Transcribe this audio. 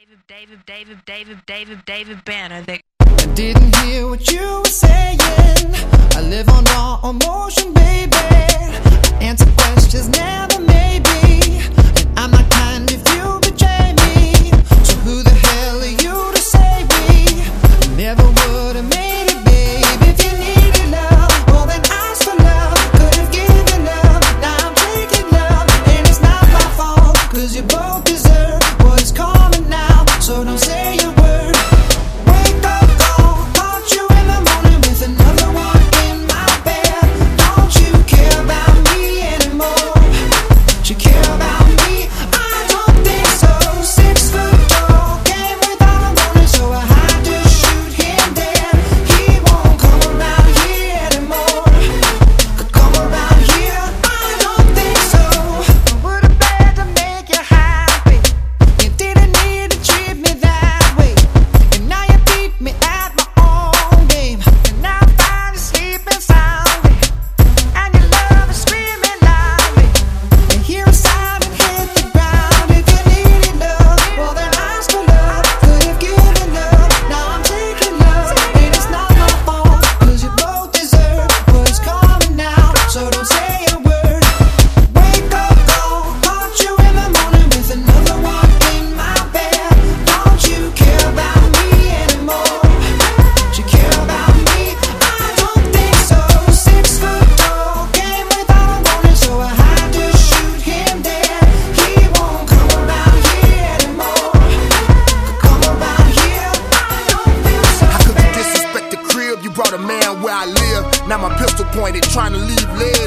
David Banner. I didn't hear what you were saying. I live on raw emotion, baby. Answer questions, never maybe. And I'm not kind if you betray me. So who the hell are you to save me? I never would have made it, babe. If you needed love, well then ask for love. Could have given love, now I'm taking love. And it's not my fault, cause you both deserve what is coming now. So don't say a word. Wake up, call, caught you in the morning with another one in my bed. Don't you care about me anymore? Do you care about me? I don't think so. 6 foot tall, came without a warning, so I had to shoot him dead. He won't come around here anymore. Could come around here, I don't think so. I would've begged to make you happy. You didn't need to treat me that way. And now you beat me at my own game. And now I'm finally sleeping soundly. And your love is screaming loudly. And here inside and hit the ground. If you needed love, well then ask for love. Could have given love, now I'm taking love. And it's not my fault, cause you both deserve what's coming now. So don't say a word. Wake up, call, caught you in the morning with another one in my bed. Don't you care about me anymore? Do you care about me? I don't think so. 6 foot tall, came without a warning, so I had to shoot him dead. He won't come around here anymore. Could come around here, I don't feel so How could you bad. disrespect the crib? You brought a man where I live. Now my pistol pointed, trying to leave lead.